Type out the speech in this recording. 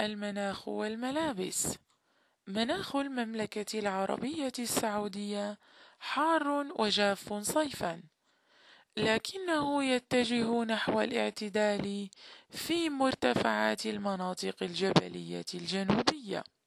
المناخ والملابس. مناخ المملكة العربية السعودية حار وجاف صيفا، لكنه يتجه نحو الاعتدال في مرتفعات المناطق الجبلية الجنوبية.